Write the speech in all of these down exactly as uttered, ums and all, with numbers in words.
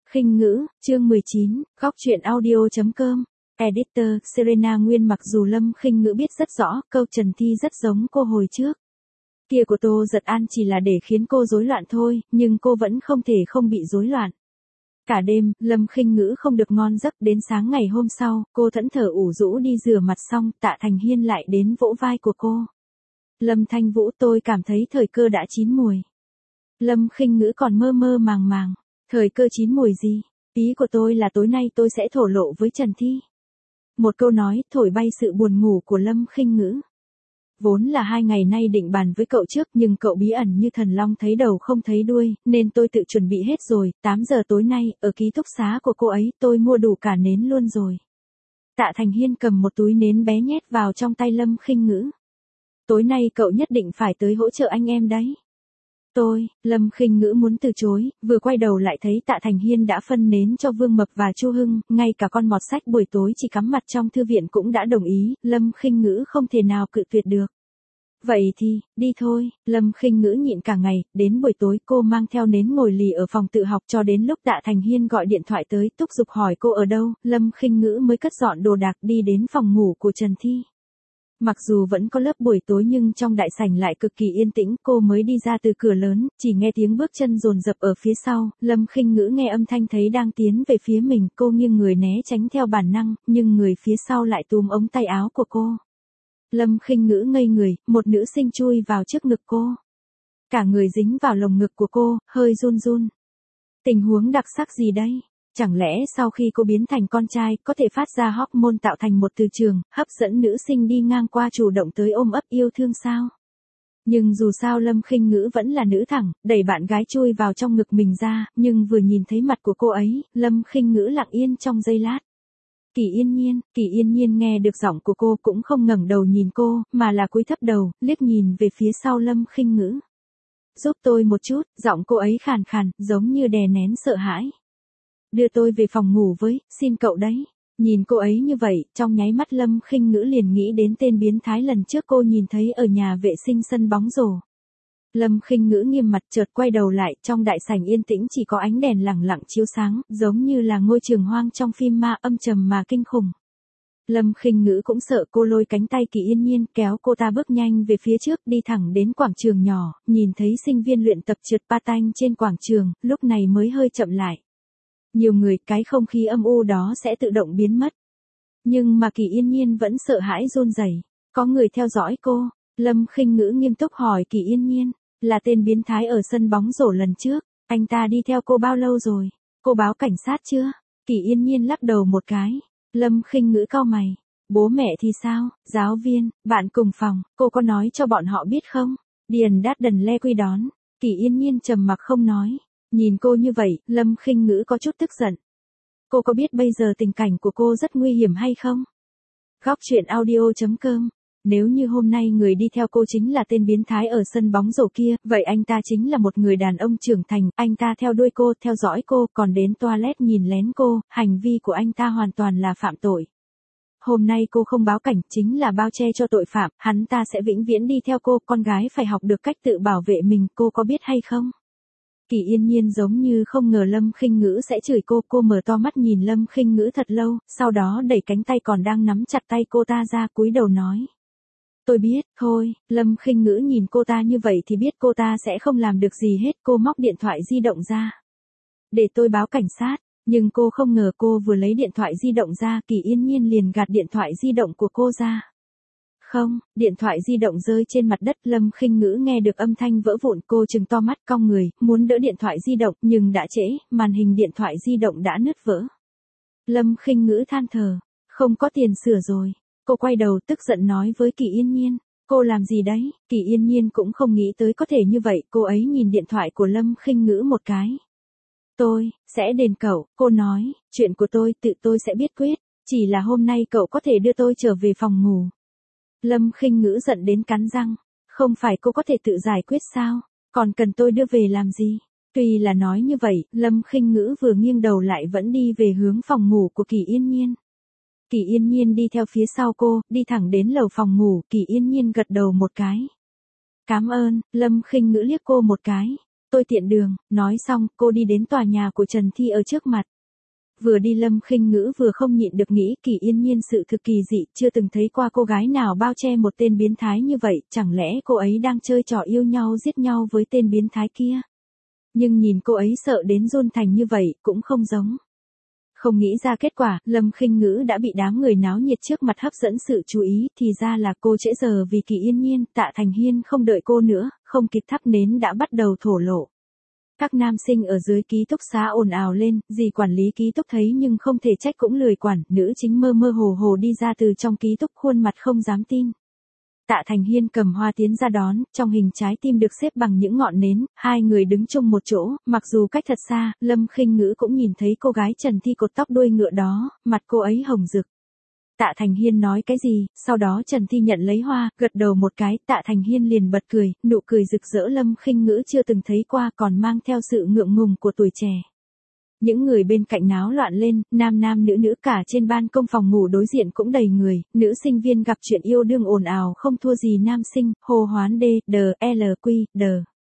Khinh ngữ, chương mười chín, góc truyện audio chấm com. Editor, Serena Nguyên. Mặc dù Lâm Khinh Ngữ biết rất rõ, câu Trần Thi rất giống cô hồi trước. Kia của Tô Giật An chỉ là để khiến cô rối loạn thôi, nhưng cô vẫn không thể không bị rối loạn. Cả đêm, Lâm Khinh Ngữ không được ngon giấc, đến sáng ngày hôm sau, cô thẫn thờ ủ rũ đi rửa mặt xong, Tạ Thành Hiên lại đến vỗ vai của cô. Lâm Thanh Vũ, tôi cảm thấy thời cơ đã chín mùi. Lâm Khinh Ngữ còn mơ mơ màng màng. Thời cơ chín mùi gì? Ý của tôi là tối nay tôi sẽ thổ lộ với Trần Thi. Một câu nói thổi bay sự buồn ngủ của Lâm Khinh Ngữ. Vốn là hai ngày nay định bàn với cậu trước, nhưng cậu bí ẩn như thần long thấy đầu không thấy đuôi, nên tôi tự chuẩn bị hết rồi. Tám giờ tối nay, ở ký túc xá của cô ấy, tôi mua đủ cả nến luôn rồi. Tạ Thành Hiên cầm một túi nến bé nhét vào trong tay Lâm Khinh Ngữ. Tối nay cậu nhất định phải tới hỗ trợ anh em đấy. Tôi, Lâm Khinh Ngữ muốn từ chối, vừa quay đầu lại thấy Tạ Thành Hiên đã phân nến cho Vương Mập và Chu Hưng, ngay cả con mọt sách buổi tối chỉ cắm mặt trong thư viện cũng đã đồng ý, Lâm Khinh Ngữ không thể nào cự tuyệt được. Vậy thì, đi thôi, Lâm Khinh Ngữ nhịn cả ngày, đến buổi tối cô mang theo nến ngồi lì ở phòng tự học cho đến lúc Tạ Thành Hiên gọi điện thoại tới thúc giục hỏi cô ở đâu, Lâm Khinh Ngữ mới cất dọn đồ đạc đi đến phòng ngủ của Trần Thi. Mặc dù vẫn có lớp buổi tối nhưng trong đại sảnh lại cực kỳ yên tĩnh, cô mới đi ra từ cửa lớn, chỉ nghe tiếng bước chân dồn dập ở phía sau, Lâm Khinh Ngữ nghe âm thanh thấy đang tiến về phía mình, cô nghiêng người né tránh theo bản năng, nhưng người phía sau lại túm ống tay áo của cô. Lâm Khinh Ngữ ngây người, một nữ sinh chui vào trước ngực cô. Cả người dính vào lồng ngực của cô, hơi run run. Tình huống đặc sắc gì đây? Chẳng lẽ sau khi cô biến thành con trai, có thể phát ra hormone tạo thành một từ trường, hấp dẫn nữ sinh đi ngang qua chủ động tới ôm ấp yêu thương sao? Nhưng dù sao Lâm Khinh Ngữ vẫn là nữ thẳng, đẩy bạn gái chui vào trong ngực mình ra, nhưng vừa nhìn thấy mặt của cô ấy, Lâm Khinh Ngữ lặng yên trong giây lát. Kỳ Yên Nhiên, Kỳ Yên Nhiên nghe được giọng của cô cũng không ngẩng đầu nhìn cô, mà là cúi thấp đầu, liếc nhìn về phía sau Lâm Khinh Ngữ. Giúp tôi một chút, giọng cô ấy khàn khàn, giống như đè nén sợ hãi. Đưa tôi về phòng ngủ với, xin cậu đấy. Nhìn cô ấy như vậy, trong nháy mắt Lâm Khinh Ngữ liền nghĩ đến tên biến thái lần trước cô nhìn thấy ở nhà vệ sinh sân bóng rổ. Lâm Khinh Ngữ nghiêm mặt chợt quay đầu lại, trong đại sảnh yên tĩnh chỉ có ánh đèn lẳng lặng chiếu sáng, giống như là ngôi trường hoang trong phim ma, âm trầm mà kinh khủng. Lâm Khinh Ngữ cũng sợ, cô lôi cánh tay Kỳ Yên Nhiên kéo cô ta bước nhanh về phía trước, đi thẳng đến quảng trường nhỏ, nhìn thấy sinh viên luyện tập trượt patin trên quảng trường, lúc này mới hơi chậm lại. Nhiều người, cái không khí âm u đó sẽ tự động biến mất. Nhưng mà Kỳ Yên Nhiên vẫn sợ hãi run rẩy. Có người theo dõi cô. Lâm Khinh Ngữ nghiêm túc hỏi Kỳ Yên Nhiên, là tên biến thái ở sân bóng rổ lần trước, anh ta đi theo cô bao lâu rồi? Cô báo cảnh sát chưa? Kỳ Yên Nhiên lắc đầu một cái. Lâm Khinh Ngữ cau mày. Bố mẹ thì sao? Giáo viên, bạn cùng phòng, cô có nói cho bọn họ biết không? Điền Đát Đần le quy đón. Kỳ Yên Nhiên trầm mặc không nói. Nhìn cô như vậy, Lâm Khinh Ngữ có chút tức giận. Cô có biết bây giờ tình cảnh của cô rất nguy hiểm hay không? Góc truyện audio chấm com. Nếu như hôm nay người đi theo cô chính là tên biến thái ở sân bóng rổ kia, vậy anh ta chính là một người đàn ông trưởng thành, anh ta theo đuôi cô, theo dõi cô, còn đến toilet nhìn lén cô, hành vi của anh ta hoàn toàn là phạm tội. Hôm nay cô không báo cảnh, chính là bao che cho tội phạm, hắn ta sẽ vĩnh viễn đi theo cô, con gái phải học được cách tự bảo vệ mình, cô có biết hay không? Kỳ Yên Nhiên giống như không ngờ Lâm Khinh Ngữ sẽ chửi cô, cô mở to mắt nhìn Lâm Khinh Ngữ thật lâu, sau đó đẩy cánh tay còn đang nắm chặt tay cô ta ra, cúi đầu nói. Tôi biết, thôi, Lâm Khinh Ngữ nhìn cô ta như vậy thì biết cô ta sẽ không làm được gì hết, cô móc điện thoại di động ra. Để tôi báo cảnh sát, nhưng cô không ngờ cô vừa lấy điện thoại di động ra, Kỳ Yên Nhiên liền gạt điện thoại di động của cô ra. Không, điện thoại di động rơi trên mặt đất, Lâm Khinh Ngữ nghe được âm thanh vỡ vụn, cô trừng to mắt cong người, muốn đỡ điện thoại di động, nhưng đã trễ, màn hình điện thoại di động đã nứt vỡ. Lâm Khinh Ngữ than thở, không có tiền sửa rồi. Cô quay đầu tức giận nói với Kỳ Yên Nhiên, cô làm gì đấy? Kỳ Yên Nhiên cũng không nghĩ tới có thể như vậy, cô ấy nhìn điện thoại của Lâm Khinh Ngữ một cái. Tôi, sẽ đền cậu, cô nói, chuyện của tôi tự tôi sẽ biết quyết, chỉ là hôm nay cậu có thể đưa tôi trở về phòng ngủ. Lâm Khinh Ngữ giận đến cắn răng, không phải cô có thể tự giải quyết sao, còn cần tôi đưa về làm gì? Tuy là nói như vậy, Lâm Khinh Ngữ vừa nghiêng đầu lại vẫn đi về hướng phòng ngủ của Kỳ Yên Nhiên. Kỳ Yên Nhiên đi theo phía sau cô, đi thẳng đến lầu phòng ngủ, Kỳ Yên Nhiên gật đầu một cái. Cảm ơn, Lâm Khinh Ngữ liếc cô một cái. Tôi tiện đường, nói xong, cô đi đến tòa nhà của Trần Thi ở trước mặt. Vừa đi Lâm Khinh Ngữ vừa không nhịn được nghĩ Kỳ Yên Nhiên sự thực kỳ dị, chưa từng thấy qua cô gái nào bao che một tên biến thái như vậy, chẳng lẽ cô ấy đang chơi trò yêu nhau giết nhau với tên biến thái kia. Nhưng nhìn cô ấy sợ đến run thành như vậy, cũng không giống. Không nghĩ ra kết quả, Lâm Khinh Ngữ đã bị đám người náo nhiệt trước mặt hấp dẫn sự chú ý, thì ra là cô trễ giờ vì Kỳ Yên Nhiên, Tạ Thành Hiên không đợi cô nữa, không kịp thắp nến đã bắt đầu thổ lộ. Các nam sinh ở dưới ký túc xá ồn ào lên, dì quản lý ký túc thấy nhưng không thể trách cũng lười quản, nữ chính mơ mơ hồ hồ đi ra từ trong ký túc khuôn mặt không dám tin. Tạ Thành Hiên cầm hoa tiến ra đón, trong hình trái tim được xếp bằng những ngọn nến, hai người đứng chung một chỗ, mặc dù cách thật xa, Lâm Khinh Ngữ cũng nhìn thấy cô gái Trần Thi cột tóc đuôi ngựa đó, mặt cô ấy hồng rực. Tạ Thành Hiên nói cái gì, sau đó Trần Thi nhận lấy hoa, gật đầu một cái, Tạ Thành Hiên liền bật cười, nụ cười rực rỡ Lâm Khinh Ngữ chưa từng thấy qua còn mang theo sự ngượng ngùng của tuổi trẻ. Những người bên cạnh náo loạn lên, nam nam nữ nữ cả trên ban công phòng ngủ đối diện cũng đầy người, nữ sinh viên gặp chuyện yêu đương ồn ào không thua gì nam sinh, hô hoán D, D, L, Q, D.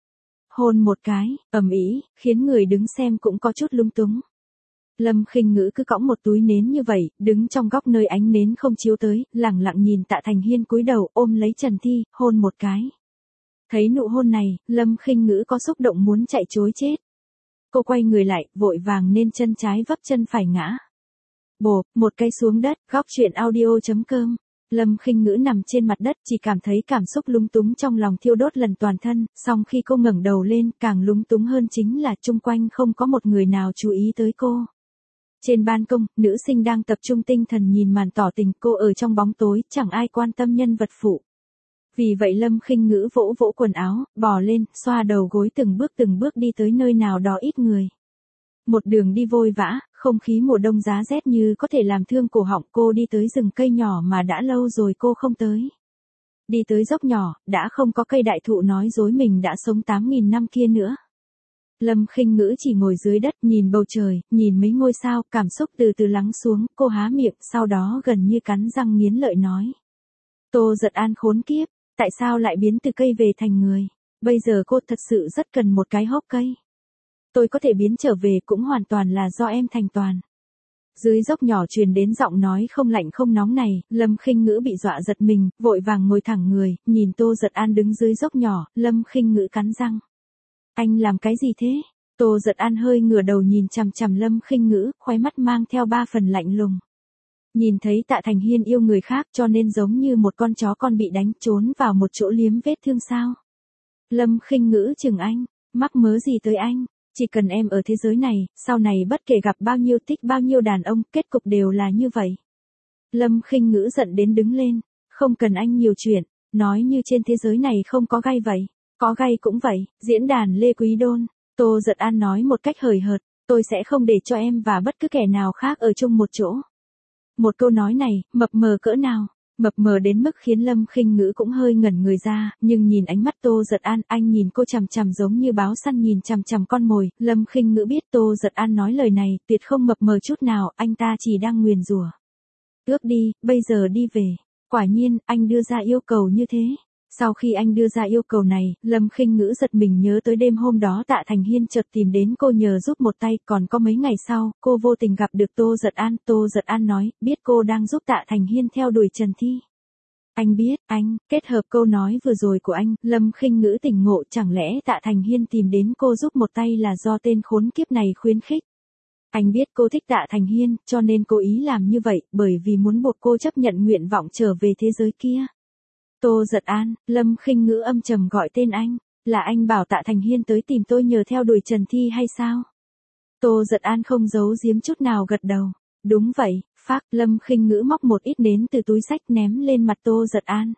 Hôn một cái, ầm ĩ, khiến người đứng xem cũng có chút lung túng. Lâm Khinh Ngữ cứ cõng một túi nến như vậy, đứng trong góc nơi ánh nến không chiếu tới, lẳng lặng nhìn Tạ Thành Hiên cúi đầu ôm lấy Trần Thi, hôn một cái. Thấy nụ hôn này, Lâm Khinh Ngữ có xúc động muốn chạy trối chết. Cô quay người lại, vội vàng nên chân trái vấp chân phải ngã. Bộp, một cây xuống đất, góc truyện audio chấm com. Lâm Khinh Ngữ nằm trên mặt đất chỉ cảm thấy cảm xúc lúng túng trong lòng thiêu đốt lần toàn thân, song khi cô ngẩng đầu lên, càng lúng túng hơn chính là chung quanh không có một người nào chú ý tới cô. Trên ban công, nữ sinh đang tập trung tinh thần nhìn màn tỏ tình, cô ở trong bóng tối, chẳng ai quan tâm nhân vật phụ. Vì vậy Lâm Khinh Ngữ vỗ vỗ quần áo, bò lên, xoa đầu gối từng bước từng bước đi tới nơi nào đó ít người. Một đường đi vội vã, không khí mùa đông giá rét như có thể làm thương cổ họng, cô đi tới rừng cây nhỏ mà đã lâu rồi cô không tới. Đi tới dốc nhỏ, đã không có cây đại thụ nói dối mình đã sống tám nghìn năm kia nữa. Lâm Khinh Ngữ chỉ ngồi dưới đất nhìn bầu trời, nhìn mấy ngôi sao, cảm xúc từ từ lắng xuống, cô há miệng, sau đó gần như cắn răng nghiến lợi nói. Tô Giật An khốn kiếp, tại sao lại biến từ cây về thành người? Bây giờ cô thật sự rất cần một cái hốc cây. Tôi có thể biến trở về cũng hoàn toàn là do em thành toàn. Dưới dốc nhỏ truyền đến giọng nói không lạnh không nóng này, Lâm Khinh Ngữ bị dọa giật mình, vội vàng ngồi thẳng người, nhìn Tô Giật An đứng dưới dốc nhỏ, Lâm Khinh Ngữ cắn răng. Anh làm cái gì thế? Tô Giật An hơi ngửa đầu nhìn chằm chằm Lâm Khinh Ngữ, khóe mắt mang theo ba phần lạnh lùng. Nhìn thấy Tạ Thành Hiên yêu người khác cho nên giống như một con chó con bị đánh trốn vào một chỗ liếm vết thương sao? Lâm Khinh Ngữ chừng anh, mắc mớ gì tới anh? Chỉ cần em ở thế giới này, sau này bất kể gặp bao nhiêu thích bao nhiêu đàn ông, kết cục đều là như vậy. Lâm Khinh Ngữ giận đến đứng lên, không cần anh nhiều chuyện, nói như trên thế giới này không có gai vậy. Có gay cũng vậy, diễn đàn Lê Quý Đôn, Tô Giật An nói một cách hời hợt, tôi sẽ không để cho em và bất cứ kẻ nào khác ở chung một chỗ. Một câu nói này, mập mờ cỡ nào, mập mờ đến mức khiến Lâm Khinh Ngữ cũng hơi ngẩn người ra, nhưng nhìn ánh mắt Tô Giật An, anh nhìn cô chằm chằm giống như báo săn nhìn chằm chằm con mồi, Lâm Khinh Ngữ biết Tô Giật An nói lời này, tuyệt không mập mờ chút nào, anh ta chỉ đang nguyền rủa. Ước đi, bây giờ đi về. Quả nhiên, anh đưa ra yêu cầu như thế. Sau khi anh đưa ra yêu cầu này, Lâm Khinh Ngữ giật mình nhớ tới đêm hôm đó Tạ Thành Hiên chợt tìm đến cô nhờ giúp một tay, còn có mấy ngày sau, cô vô tình gặp được Tô Giật An, Tô Giật An nói, biết cô đang giúp Tạ Thành Hiên theo đuổi Trần Thi. Anh biết, anh, kết hợp câu nói vừa rồi của anh, Lâm Khinh Ngữ tỉnh ngộ, chẳng lẽ Tạ Thành Hiên tìm đến cô giúp một tay là do tên khốn kiếp này khuyến khích. Anh biết cô thích Tạ Thành Hiên, cho nên cố ý làm như vậy, bởi vì muốn buộc cô chấp nhận nguyện vọng trở về thế giới kia. Tô Giật An, Lâm Khinh Ngữ âm trầm gọi tên anh, là anh bảo Tạ Thành Hiên tới tìm tôi nhờ theo đuổi Trần Thi hay sao? Tô Giật An không giấu giếm chút nào gật đầu. Đúng vậy, phác, Lâm Khinh Ngữ móc một ít nến từ túi xách ném lên mặt Tô Giật An.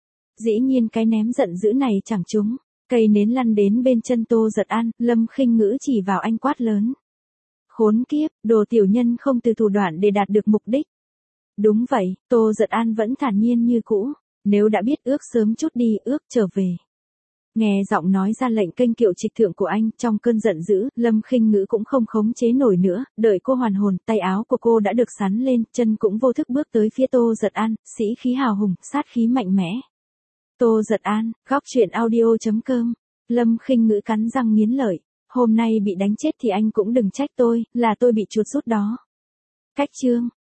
Dĩ nhiên cái ném giận dữ này chẳng trúng, cây nến lăn đến bên chân Tô Giật An, Lâm Khinh Ngữ chỉ vào anh quát lớn. Khốn kiếp, đồ tiểu nhân không từ thủ đoạn để đạt được mục đích. Đúng vậy, Tô Giật An vẫn thản nhiên như cũ. Nếu đã biết ước sớm chút đi, ước trở về. Nghe giọng nói ra lệnh kênh kiệu trịch thượng của anh, trong cơn giận dữ, Lâm Khinh Ngữ cũng không khống chế nổi nữa, đợi cô hoàn hồn, tay áo của cô đã được sắn lên, chân cũng vô thức bước tới phía Tô Giật An, sĩ khí hào hùng, sát khí mạnh mẽ. Tô Giật An, góc truyện audio chấm com Lâm Khinh Ngữ cắn răng nghiến lợi, hôm nay bị đánh chết thì anh cũng đừng trách tôi, là tôi bị chuột rút đó. Cách chương